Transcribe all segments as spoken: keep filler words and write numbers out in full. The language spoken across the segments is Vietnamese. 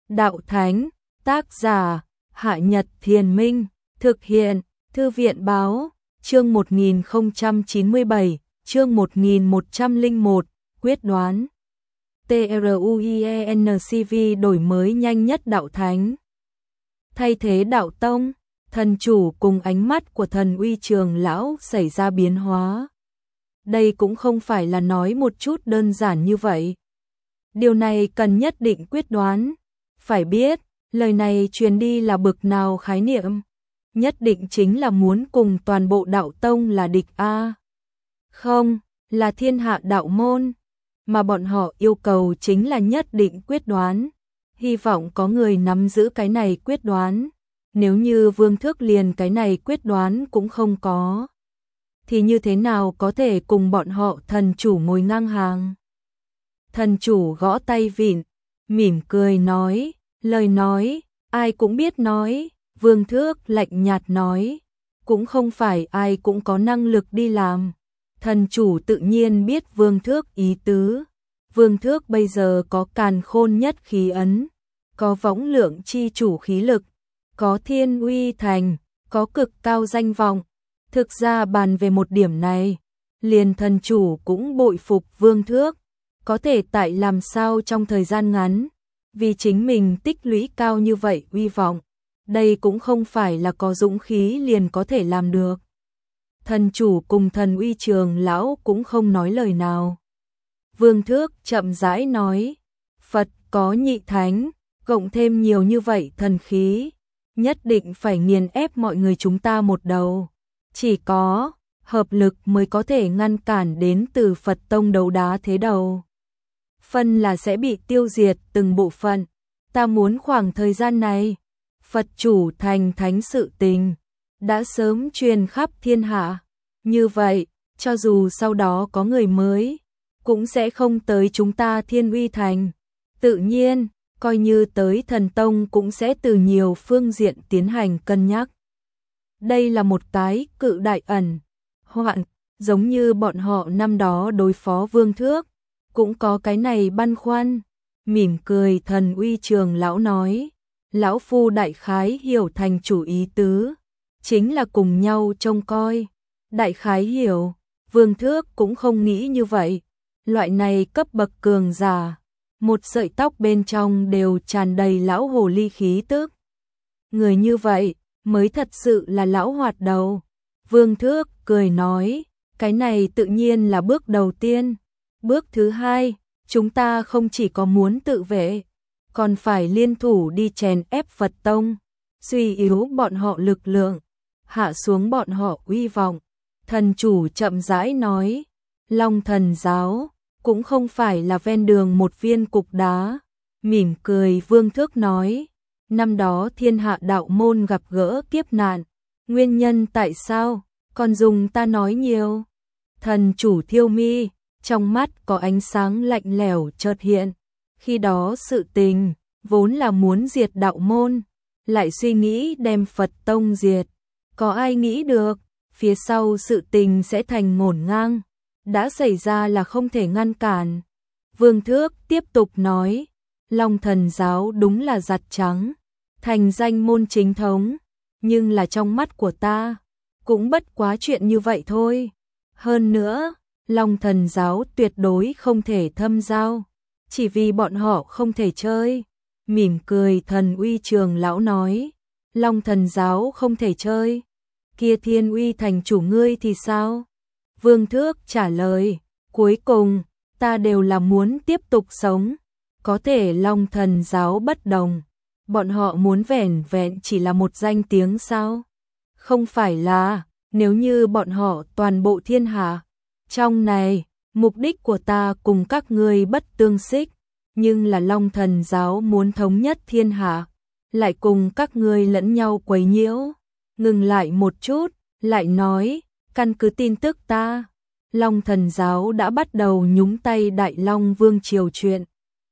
Đạo Thánh, tác giả, Hạ Nhật Thiền Minh, thực hiện, Thư viện Báo, chương một nghìn không trăm chín mươi bảy, chương một nghìn một trăm lẻ một, quyết đoán. TRUIENCV đổi mới nhanh nhất Đạo Thánh. Thay thế Đạo Tông, thần chủ cùng ánh mắt của thần uy trường lão xảy ra biến hóa. Đây cũng không phải là nói một chút đơn giản như vậy. Điều này cần nhất định quyết đoán. Phải biết, lời này truyền đi là bực nào khái niệm. Nhất định chính là muốn cùng toàn bộ đạo tông là địch a. Không, là thiên hạ đạo môn. Mà bọn họ yêu cầu chính là nhất định quyết đoán. Hy vọng có người nắm giữ cái này quyết đoán. Nếu như Vương Thước liền cái này quyết đoán cũng không có, thì như thế nào có thể cùng bọn họ thần chủ ngồi ngang hàng? Thần chủ gõ tay vịn, mỉm cười nói, lời nói, ai cũng biết nói. Vương Thước lạnh nhạt nói, cũng không phải ai cũng có năng lực đi làm. Thần chủ tự nhiên biết Vương Thước ý tứ. Vương Thước bây giờ có càn khôn nhất khí ấn, có võng lượng chi chủ khí lực, có thiên uy thành, có cực cao danh vọng. Thực ra bàn về một điểm này, liền thần chủ cũng bội phục Vương Thước, có thể tại làm sao trong thời gian ngắn, vì chính mình tích lũy cao như vậy uy vọng, đây cũng không phải là có dũng khí liền có thể làm được. Thần chủ cùng thần uy trường lão cũng không nói lời nào. Vương Thước chậm rãi nói, Phật có nhị thánh, cộng thêm nhiều như vậy thần khí, nhất định phải nghiền ép mọi người chúng ta một đầu. Chỉ có hợp lực mới có thể ngăn cản đến từ Phật tông đấu đá thế đầu. Phân là sẽ bị tiêu diệt từng bộ phận. Ta muốn khoảng thời gian này, Phật chủ thành thánh sự tình đã sớm truyền khắp thiên hạ. Như vậy, cho dù sau đó có người mới, cũng sẽ không tới chúng ta Thiên Uy thành. Tự nhiên, coi như tới thần tông cũng sẽ từ nhiều phương diện tiến hành cân nhắc. Đây là một cái cự đại ẩn hoạn, giống như bọn họ năm đó đối phó Vương Thước, cũng có cái này băn khoăn. Mỉm cười thần uy trường lão nói, lão phu đại khái hiểu thành chủ ý tứ, chính là cùng nhau trông coi. Đại khái hiểu, Vương Thước cũng không nghĩ như vậy. Loại này cấp bậc cường giả, một sợi tóc bên trong đều tràn đầy lão hồ ly khí tức. Người như vậy mới thật sự là lão hoạt đầu. Vương Thước cười nói, cái này tự nhiên là bước đầu tiên. Bước thứ hai, chúng ta không chỉ có muốn tự vệ, còn phải liên thủ đi chèn ép Phật tông, suy yếu bọn họ lực lượng, hạ xuống bọn họ uy vọng. Thần chủ chậm rãi nói, Long Thần giáo cũng không phải là ven đường một viên cục đá. Mỉm cười Vương Thước nói, năm đó thiên hạ đạo môn gặp gỡ kiếp nạn, nguyên nhân tại sao, còn dùng ta nói nhiều. Thần chủ thiêu mi, trong mắt có ánh sáng lạnh lẽo chợt hiện. Khi đó sự tình, vốn là muốn diệt đạo môn, lại suy nghĩ đem Phật tông diệt. Có ai nghĩ được, phía sau sự tình sẽ thành ngổn ngang, đã xảy ra là không thể ngăn cản. Vương Thước tiếp tục nói, Long Thần giáo đúng là giặt trắng, thành danh môn chính thống, nhưng là trong mắt của ta, cũng bất quá chuyện như vậy thôi. Hơn nữa, Long Thần giáo tuyệt đối không thể thâm giao, chỉ vì bọn họ không thể chơi. Mỉm cười thần uy trường lão nói, Long Thần giáo không thể chơi, kia Thiên Uy thành chủ ngươi thì sao? Vương Thước trả lời, cuối cùng, ta đều là muốn tiếp tục sống. Có thể Long Thần giáo bất đồng, bọn họ muốn vẻn vẹn chỉ là một danh tiếng sao? Không phải là, nếu như bọn họ toàn bộ thiên hạ. Trong này, mục đích của ta cùng các ngươi bất tương xích, nhưng là Long Thần giáo muốn thống nhất thiên hạ, lại cùng các ngươi lẫn nhau quấy nhiễu. Ngừng lại một chút, lại nói, căn cứ tin tức ta, Long Thần giáo đã bắt đầu nhúng tay Đại Long Vương triều chuyện.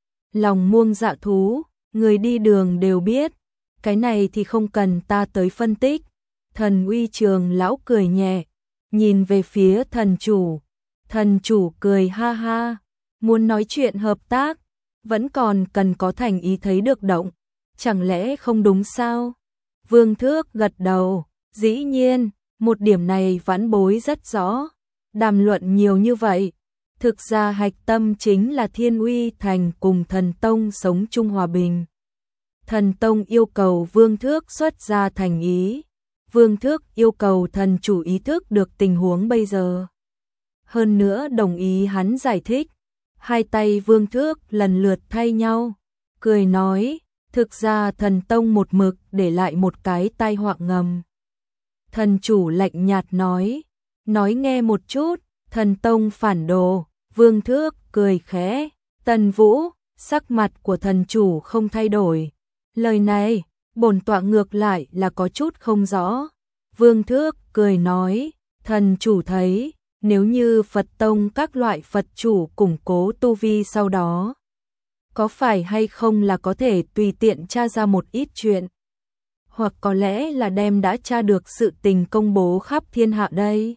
Lòng muông dạ thú, người đi đường đều biết, cái này thì không cần ta tới phân tích. Thần uy trường lão cười nhẹ, nhìn về phía thần chủ. Thần chủ cười ha ha, muốn nói chuyện hợp tác, vẫn còn cần có thành ý thấy được động. chẳng lẽ không đúng sao? Vương Thước gật đầu, dĩ nhiên, một điểm này vãn bối rất rõ. Đàm luận nhiều như vậy, thực ra hạch tâm chính là Thiên Uy Thành cùng Thần Tông sống chung hòa bình. Thần Tông yêu cầu Vương Thước xuất ra thành ý, Vương Thước yêu cầu thần chủ ý thức được tình huống bây giờ. Hơn nữa đồng ý hắn giải thích, hai tay Vương Thước lần lượt thay nhau, cười nói, thực ra Thần Tông một mực để lại một cái tai họa ngầm. Thần chủ lạnh nhạt nói, nói nghe một chút. Thần Tông phản đồ. Vương Thước cười khẽ. Tần Vũ, sắc mặt của thần chủ không thay đổi. Lời này, bổn tọa ngược lại là có chút không rõ. Vương Thước cười nói, thần chủ thấy, nếu như Phật Tông các loại Phật chủ củng cố tu vi sau đó, có phải hay không là có thể tùy tiện tra ra một ít chuyện, hoặc có lẽ là đem đã tra được sự tình công bố khắp thiên hạ đây.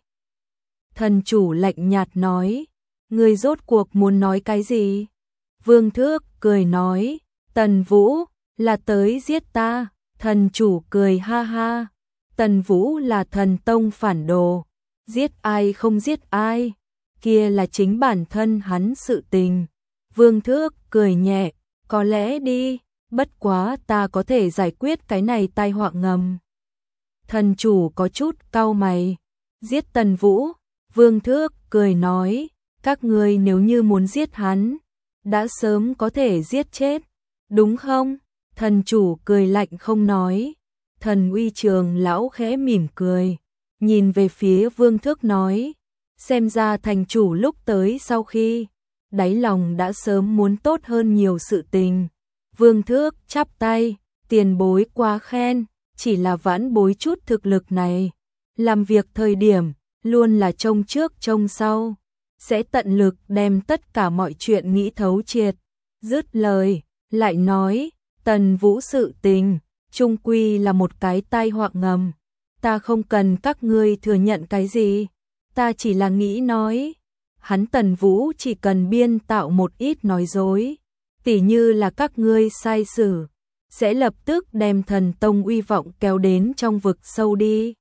Thần chủ lạnh nhạt nói, ngươi rốt cuộc muốn nói cái gì? Vương Thước cười nói, Tần Vũ là tới giết ta. Thần chủ cười ha ha, Tần Vũ là Thần Tông phản đồ, giết ai không giết ai, kia là chính bản thân hắn sự tình. Vương Thước cười nhẹ, có lẽ đi, bất quá ta có thể giải quyết cái này tai họa ngầm. Thần chủ có chút cau mày, giết Tần Vũ. Vương Thước cười nói, các ngươi nếu như muốn giết hắn, đã sớm có thể giết chết, đúng không? Thần chủ cười lạnh không nói. Thần Uy Trường lão khẽ mỉm cười, nhìn về phía Vương Thước nói, xem ra thành chủ lúc tới sau khi, đáy lòng đã sớm muốn tốt hơn nhiều sự tình. Vương Thước chắp tay, tiền bối quá khen, chỉ là vãn bối chút thực lực này, làm việc thời điểm, luôn là trông trước trông sau, sẽ tận lực đem tất cả mọi chuyện nghĩ thấu triệt. Dứt lời, lại nói, Tần Vũ sự tình, chung quy là một cái tai họa ngầm, ta không cần các ngươi thừa nhận cái gì, ta chỉ là nghĩ nói, hắn Tần Vũ chỉ cần biên tạo một ít nói dối, tỉ như là các ngươi sai sử, sẽ lập tức đem Thần Tông uy vọng kéo đến trong vực sâu đi.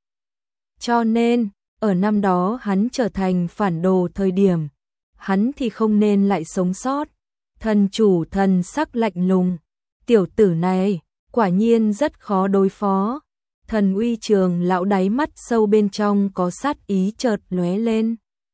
Cho nên, ở năm đó hắn trở thành phản đồ thời điểm, hắn thì không nên lại sống sót. Thần chủ thần sắc lạnh lùng, tiểu tử này, quả nhiên rất khó đối phó. Thần Uy Trường lão đáy mắt sâu bên trong có sát ý chợt lóe lên.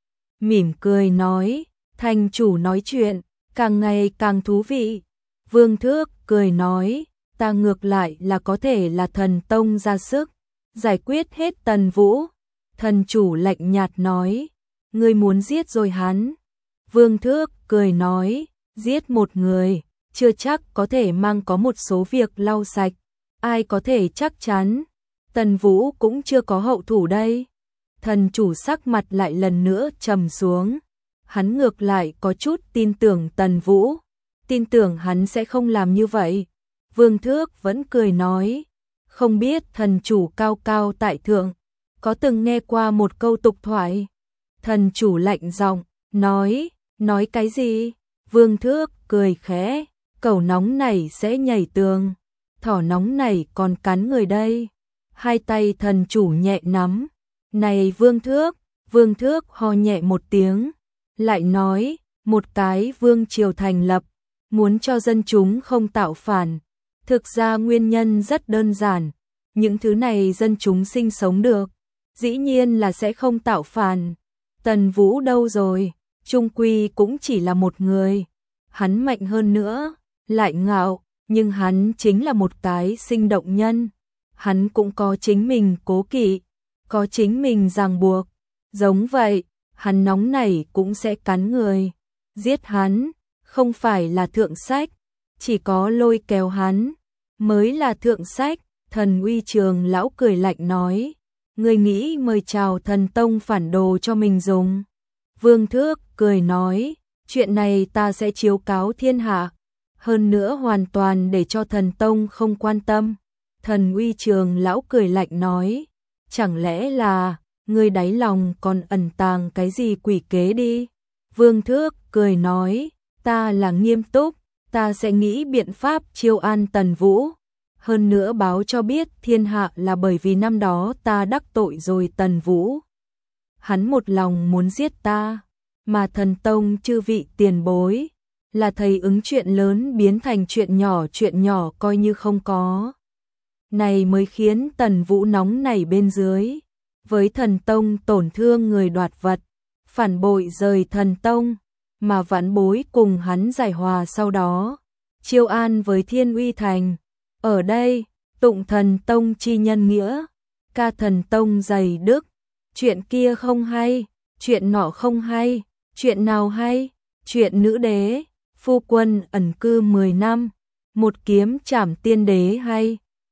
Mỉm cười nói, thành chủ nói chuyện, càng ngày càng thú vị. Vương Thước cười nói, ta ngược lại là có thể là Thần Tông ra sức, giải quyết hết Tần Vũ. Thần chủ lạnh nhạt nói, ngươi muốn giết rồi hắn. Vương Thước cười nói, giết một người, chưa chắc có thể mang có một số việc lau sạch, ai có thể chắc chắn, Tần Vũ cũng chưa có hậu thủ đây. Thần chủ sắc mặt lại lần nữa trầm xuống, hắn ngược lại có chút tin tưởng Tần Vũ, tin tưởng hắn sẽ không làm như vậy. Vương Thước vẫn cười nói, không biết thần chủ cao cao tại thượng, có từng nghe qua một câu tục thoại. Thần chủ lạnh giọng, nói, nói cái gì? Vương Thước cười khẽ, cẩu nóng này sẽ nhảy tường, thỏ nóng này còn cắn người đây. Hai tay thần chủ nhẹ nắm, này Vương Thước, Vương Thước ho nhẹ một tiếng, lại nói, một cái vương triều thành lập, muốn cho dân chúng không tạo phản, thực ra nguyên nhân rất đơn giản, những thứ này dân chúng sinh sống được, dĩ nhiên là sẽ không tạo phản. Tần Vũ đâu rồi, chung quy cũng chỉ là một người, hắn mạnh hơn nữa, lại ngạo, nhưng hắn chính là một cái sinh động nhân, hắn cũng có chính mình cố kỵ, có chính mình ràng buộc, giống vậy, hắn nóng nảy cũng sẽ cắn người, giết hắn, không phải là thượng sách, chỉ có lôi kéo hắn, mới là thượng sách. Thần Uy Trường lão cười lạnh nói, ngươi nghĩ mời chào Thần Tông phản đồ cho mình dùng. Vương Thước cười nói, chuyện này ta sẽ chiếu cáo thiên hạ, hơn nữa hoàn toàn để cho Thần Tông không quan tâm. Thần Uy Trường lão cười lạnh nói, chẳng lẽ là, ngươi đáy lòng còn ẩn tàng cái gì quỷ kế đi. Vương Thước cười nói, ta là nghiêm túc, ta sẽ nghĩ biện pháp chiêu an Tần Vũ, hơn nữa báo cho biết thiên hạ là bởi vì năm đó ta đắc tội rồi Tần Vũ. Hắn một lòng muốn giết ta, mà thần tông chư vị tiền bối, là thầy ứng chuyện lớn biến thành chuyện nhỏ, chuyện nhỏ coi như không có. Này mới khiến Tần Vũ nóng nảy bên dưới, với thần tông tổn thương người đoạt vật, phản bội rời thần tông, mà vãn bối cùng hắn giải hòa sau đó, chiêu an với Thiên Uy Thành. Ở đây, tụng thần tông chi nhân nghĩa, ca thần tông dày đức, chuyện kia không hay, chuyện nọ không hay, chuyện nào hay, chuyện nữ đế, phu quân ẩn cư mười năm, một kiếm trảm tiên đế hay.